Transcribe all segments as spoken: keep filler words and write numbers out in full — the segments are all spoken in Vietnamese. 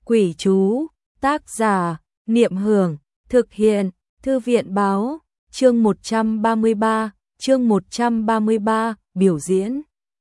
Quỷ chú, tác giả, Niệm Hưởng, thực hiện, Thư viện báo, chương một trăm ba mươi ba, chương một trăm ba mươi ba, biểu diễn.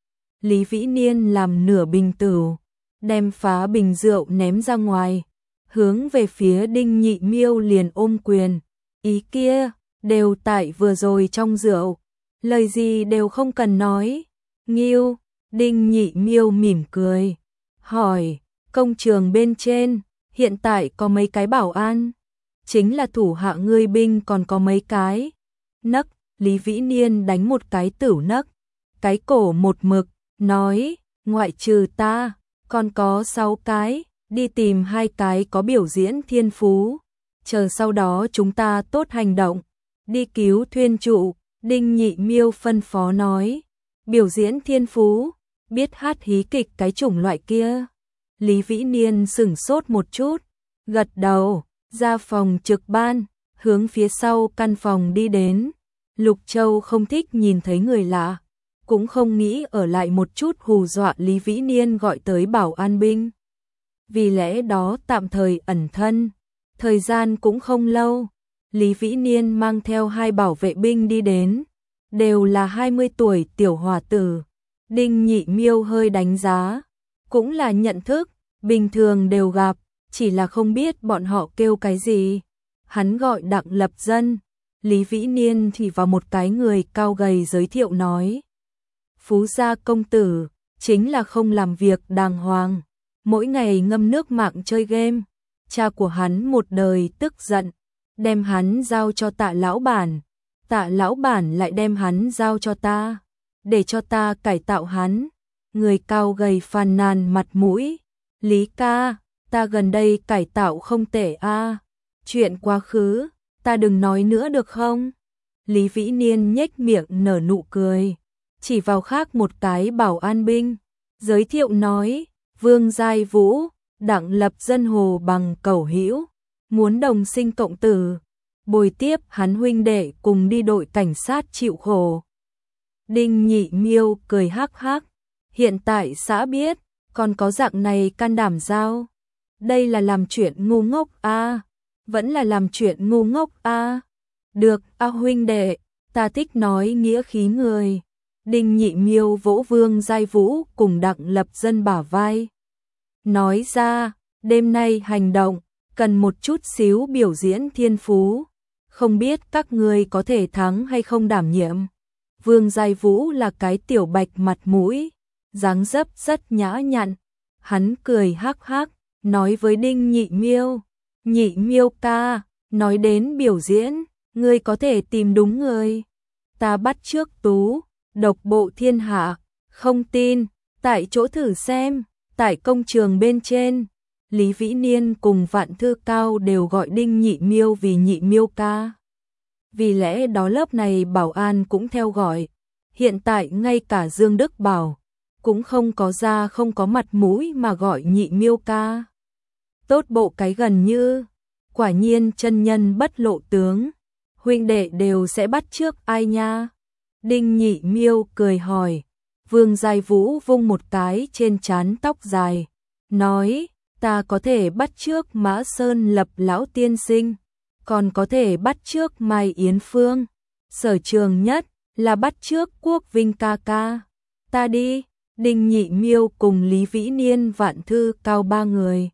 Lý Vĩ Niên làm nửa bình tửu, đem phá bình rượu ném ra ngoài, hướng về phía Đinh Nhị Miêu liền ôm quyền, ý kia, đều tại vừa rồi trong rượu, lời gì đều không cần nói. Nghiêu, Đinh Nhị Miêu mỉm cười, hỏi, công trường bên trên, hiện tại có mấy cái bảo an? Chính là thủ hạ ngươi binh còn có mấy cái? Nấc, Lý Vĩ Niên đánh một cái tửu nấc, cái cổ một mực, nói, ngoại trừ ta, còn có sáu cái, đi tìm hai cái có biểu diễn thiên phú, chờ sau đó chúng ta tốt hành động, đi cứu thuyền trụ. Đinh Nhị Miêu phân phó nói, biểu diễn thiên phú, biết hát hí kịch cái chủng loại kia. Lý Vĩ Niên sửng sốt một chút, gật đầu, ra phòng trực ban, hướng phía sau căn phòng đi đến. Lục Châu không thích nhìn thấy người lạ, cũng không nghĩ ở lại một chút hù dọa Lý Vĩ Niên gọi tới bảo an binh. Vì lẽ đó tạm thời ẩn thân, thời gian cũng không lâu, Lý Vĩ Niên mang theo hai bảo vệ binh đi đến, đều là hai mươi tuổi tiểu hòa tử. Đinh Nhị Miêu hơi đánh giá, cũng là nhận thức, bình thường đều gặp, chỉ là không biết bọn họ kêu cái gì. Hắn gọi Đặng Lập Dân, Lý Vĩ Niên thì vào một cái người cao gầy giới thiệu nói. Phú gia công tử, chính là không làm việc đàng hoàng, mỗi ngày ngâm nước mạng chơi game. Cha của hắn một đời tức giận, đem hắn giao cho Tạ lão bản, Tạ lão bản lại đem hắn giao cho ta, để cho ta cải tạo hắn. Người cao gầy phàn nàn mặt mũi, Lý ca, ta gần đây cải tạo không tệ a, à. Chuyện quá khứ, ta đừng nói nữa được không? Lý Vĩ Niên nhếch miệng nở nụ cười, chỉ vào khác một cái bảo an binh, giới thiệu nói, Vương Giai Vũ, Đặng Lập Dân Hồ Bằng cẩu hữu, muốn đồng sinh cộng tử, bồi tiếp hắn huynh đệ cùng đi đội cảnh sát chịu khổ. Đinh Nhị Miêu cười hắc hắc, hiện tại xã biết, còn có dạng này can đảm giao. Đây là làm chuyện ngu ngốc a, à? Vẫn là làm chuyện ngu ngốc a. À? Được, a à huynh đệ, ta thích nói nghĩa khí người. Đinh Nhị Miêu vỗ Vương Giai Vũ cùng Đặng Lập Dân bả vai, nói ra, đêm nay hành động, cần một chút xíu biểu diễn thiên phú, không biết các ngươi có thể thắng hay không đảm nhiệm. Vương Giai Vũ là cái tiểu bạch mặt mũi, dáng dấp rất nhã nhặn, hắn cười hắc hắc, nói với Đinh Nhị Miêu, Nhị Miêu ca, nói đến biểu diễn, ngươi có thể tìm đúng người. Ta bắt trước Tú, độc bộ thiên hạ, không tin, tại chỗ thử xem. Tại công trường bên trên, Lý Vĩ Niên cùng Vạn Thư Cao đều gọi Đinh Nhị Miêu vì Nhị Miêu ca. Vì lẽ đó lớp này bảo an cũng theo gọi. Hiện tại ngay cả Dương Đức Bảo cũng không có ra không có mặt mũi mà gọi Nhị Miêu ca. Tốt bộ cái gần như, quả nhiên chân nhân bất lộ tướng, huynh đệ đều sẽ bắt chước ai nha? Đinh Nhị Miêu cười hỏi. Vương Giai Vũ vung một cái trên trán tóc dài, nói, ta có thể bắt chước Mã Sơn Lập lão tiên sinh, còn có thể bắt chước Mai Yến Phương, sở trường nhất là bắt chước Quốc Vinh ca ca. Ta đi. Đinh Nhị Miêu cùng Lý Vĩ Niên Vạn Thư Cao ba người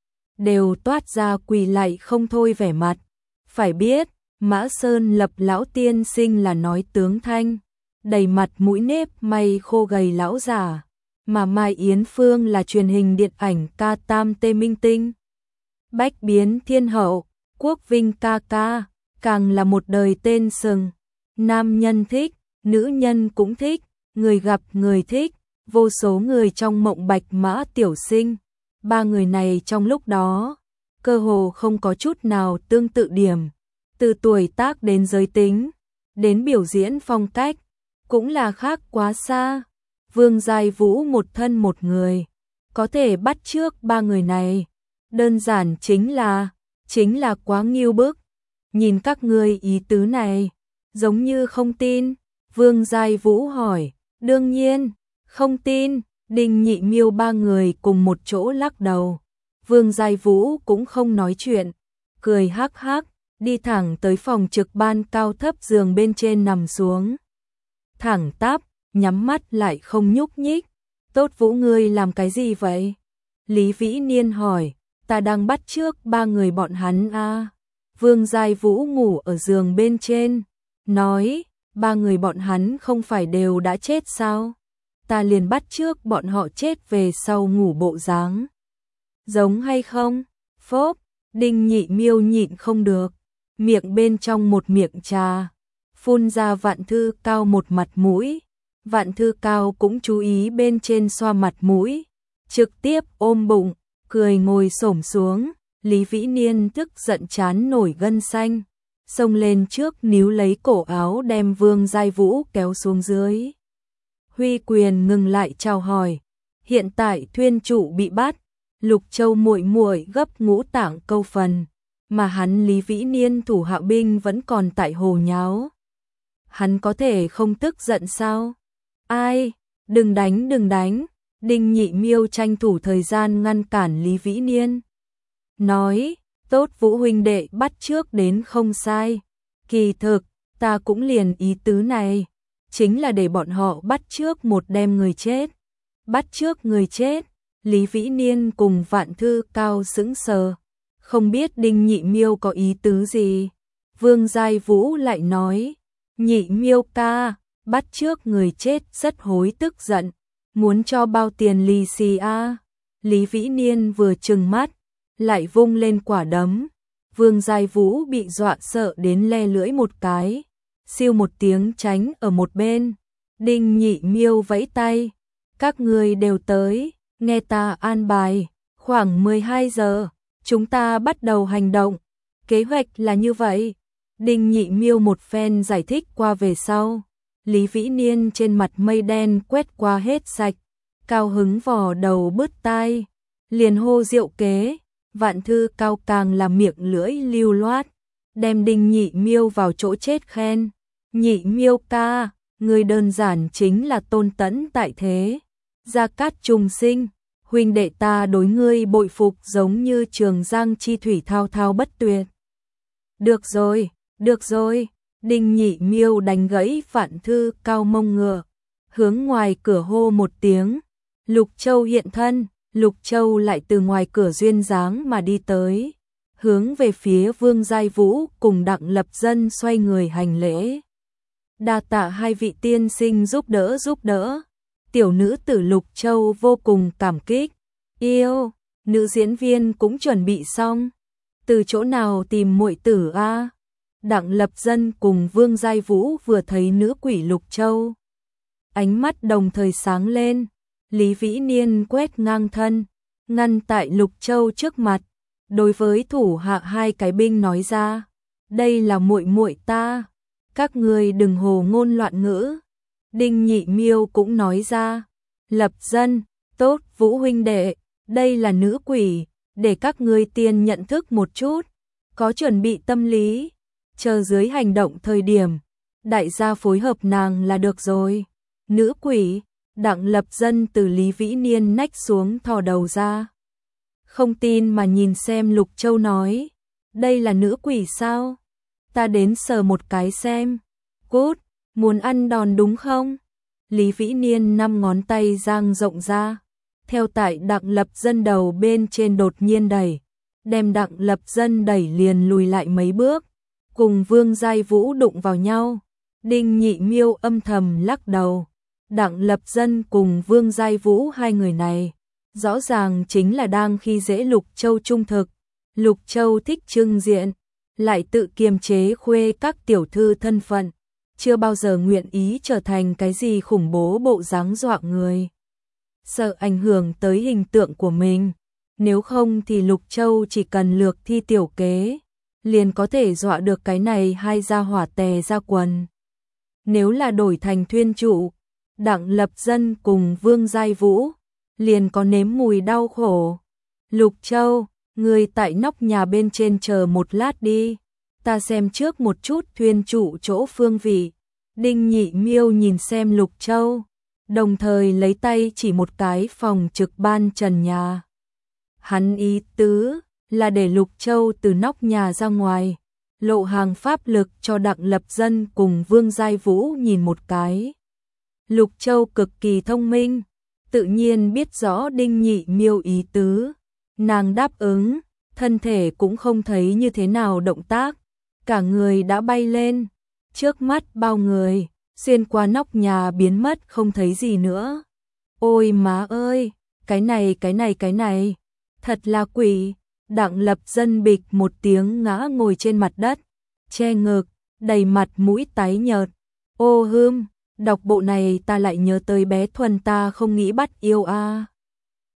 đều toát ra quỳ lạy không thôi vẻ mặt. Phải biết, Mã Sơn Lập lão tiên sinh là nói tướng thanh, đầy mặt mũi nếp may khô gầy lão già, mà Mai Yến Phương là truyền hình điện ảnh ca tam tê minh tinh, bách biến thiên hậu. Quốc Vinh ca ca càng là một đời tên sừng, nam nhân thích, nữ nhân cũng thích, người gặp người thích, vô số người trong mộng bạch mã tiểu sinh. Ba người này trong lúc đó cơ hồ không có chút nào tương tự điểm, từ tuổi tác đến giới tính, đến biểu diễn phong cách, cũng là khác quá xa. Vương Giai Vũ một thân một người, có thể bắt chước ba người này, đơn giản chính là, chính là quá nghiêu bức. Nhìn các ngươi ý tứ này, giống như không tin. Vương Giai Vũ hỏi, đương nhiên, không tin. Đinh Nhị Miêu ba người cùng một chỗ lắc đầu, Vương Giai Vũ cũng không nói chuyện, cười hắc hắc, đi thẳng tới phòng trực ban cao thấp giường bên trên nằm xuống. Thẳng tắp, nhắm mắt lại không nhúc nhích. Tốt Vũ ngươi làm cái gì vậy? Lý Vĩ Niên hỏi, ta đang bắt chước ba người bọn hắn a. Vương Giai Vũ ngủ ở giường bên trên, nói, ba người bọn hắn không phải đều đã chết sao? Ta liền bắt chước bọn họ chết về sau ngủ bộ dáng. Giống hay không? Phốp, Đinh Nhị Miêu nhịn không được, miệng bên trong một miệng trà, phun ra Vạn Thư Cao một mặt mũi. Vạn Thư Cao cũng chú ý bên trên xoa mặt mũi, trực tiếp ôm bụng, cười ngồi xổm xuống. Lý Vĩ Niên tức giận chán nổi gân xanh, xông lên trước níu lấy cổ áo đem Vương Giai Vũ kéo xuống dưới. Huy Quyền ngừng lại chào hỏi, hiện tại thuyên trụ bị bắt, Lục Châu muội muội gấp ngũ tạng câu phần, mà hắn Lý Vĩ Niên thủ hạ binh vẫn còn tại hồ nháo. Hắn có thể không tức giận sao? Ai, đừng đánh đừng đánh, Đinh Nhị Miêu tranh thủ thời gian ngăn cản Lý Vĩ Niên. Nói, tốt Vũ huynh đệ bắt trước đến không sai, kỳ thực, ta cũng liền ý tứ này, chính là để bọn họ bắt trước một đem người chết. Bắt trước người chết, Lý Vĩ Niên cùng Vạn Thư Cao sững sờ, không biết Đinh Nhị Miêu có ý tứ gì. Vương Giai Vũ lại nói, Nhị Miêu ca, bắt trước người chết rất hối tức giận, muốn cho bao tiền lì xì a. Lý Vĩ Niên vừa trừng mắt, lại vung lên quả đấm. Vương Giai Vũ bị dọa sợ đến le lưỡi một cái, siêu một tiếng tránh ở một bên. Đinh Nhị Miêu vẫy tay, các người đều tới, nghe ta an bài, khoảng mười hai giờ, chúng ta bắt đầu hành động. Kế hoạch là như vậy. Đinh Nhị Miêu một phen giải thích qua về sau, Lý Vĩ Niên trên mặt mây đen quét qua hết sạch, cao hứng vò đầu bứt tai, liền hô diệu kế. Vạn Thư Cao càng là miệng lưỡi lưu loát, đem Đinh Nhị Miêu vào chỗ chết khen. Nhị Miêu ca, người đơn giản chính là tôn tẫn tại thế. Gia Cát trùng sinh, huynh đệ ta đối ngươi bội phục giống như trường giang chi thủy thao thao bất tuyệt. Được rồi, được rồi, Đinh Nhị Miêu đánh gãy Vạn Thư Cao mông ngựa, hướng ngoài cửa hô một tiếng, Lục Châu hiện thân. Lục Châu lại từ ngoài cửa duyên dáng mà đi tới, hướng về phía Vương Giai Vũ cùng Đặng Lập Dân xoay người hành lễ. Đa tạ hai vị tiên sinh giúp đỡ giúp đỡ. Tiểu nữ tử Lục Châu vô cùng cảm kích. Yêu, nữ diễn viên cũng chuẩn bị xong. Từ chỗ nào tìm muội tử a? Đặng Lập Dân cùng Vương Giai Vũ vừa thấy nữ quỷ Lục Châu, ánh mắt đồng thời sáng lên. Lý Vĩ Niên quét ngang thân, ngăn tại Lục Châu trước mặt, đối với thủ hạ hai cái binh nói ra, đây là muội muội ta, các ngươi đừng hồ ngôn loạn ngữ. Đinh Nhị Miêu cũng nói ra, Lập Dân, tốt Vũ huynh đệ, đây là nữ quỷ, để các ngươi tiên nhận thức một chút, có chuẩn bị tâm lý, chờ dưới hành động thời điểm, đại gia phối hợp nàng là được rồi. Nữ quỷ, Đặng Lập Dân từ Lý Vĩ Niên nách xuống thò đầu ra, không tin mà nhìn xem Lục Châu nói, đây là nữ quỷ sao? Ta đến sờ một cái xem. Cút, muốn ăn đòn đúng không? Lý Vĩ Niên năm ngón tay giang rộng ra, theo tại Đặng Lập Dân đầu bên trên đột nhiên đẩy, đem Đặng Lập Dân đẩy liền lùi lại mấy bước, cùng Vương Giai Vũ đụng vào nhau. Đinh Nhị Miêu âm thầm lắc đầu. Đặng Lập Dân cùng Vương Giai Vũ hai người này, rõ ràng chính là đang khi dễ Lục Châu trung thực. Lục Châu thích trưng diện, lại tự kiềm chế khuê các tiểu thư thân phận, chưa bao giờ nguyện ý trở thành cái gì khủng bố bộ dáng dọa người. Sợ ảnh hưởng tới hình tượng của mình, nếu không thì Lục Châu chỉ cần lược thi tiểu kế, liền có thể dọa được cái này hai gia hỏa tè ra quần. Nếu là đổi thành thuyên trụ, Đặng Lập Dân cùng Vương Giai Vũ, liền có nếm mùi đau khổ. Lục Châu, người tại nóc nhà bên trên chờ một lát đi, ta xem trước một chút thuyên trụ chỗ phương vị. Đinh Nhị Miêu nhìn xem Lục Châu, đồng thời lấy tay chỉ một cái phòng trực ban trần nhà. Hắn ý tứ là để Lục Châu từ nóc nhà ra ngoài, lộ hàng pháp lực cho Đặng Lập Dân cùng Vương Giai Vũ nhìn một cái. Lục Châu cực kỳ thông minh, tự nhiên biết rõ Đinh Nhị Miêu ý tứ. Nàng đáp ứng, thân thể cũng không thấy như thế nào động tác, cả người đã bay lên, trước mắt bao người, xuyên qua nóc nhà biến mất không thấy gì nữa. Ôi má ơi, cái này cái này cái này, thật là quỷ. Đặng Lập Dân bịch một tiếng ngã ngồi trên mặt đất, che ngực, đầy mặt mũi tái nhợt. Ô hưm, đọc bộ này ta lại nhớ tới bé Thuần ta không nghĩ bắt yêu a. À.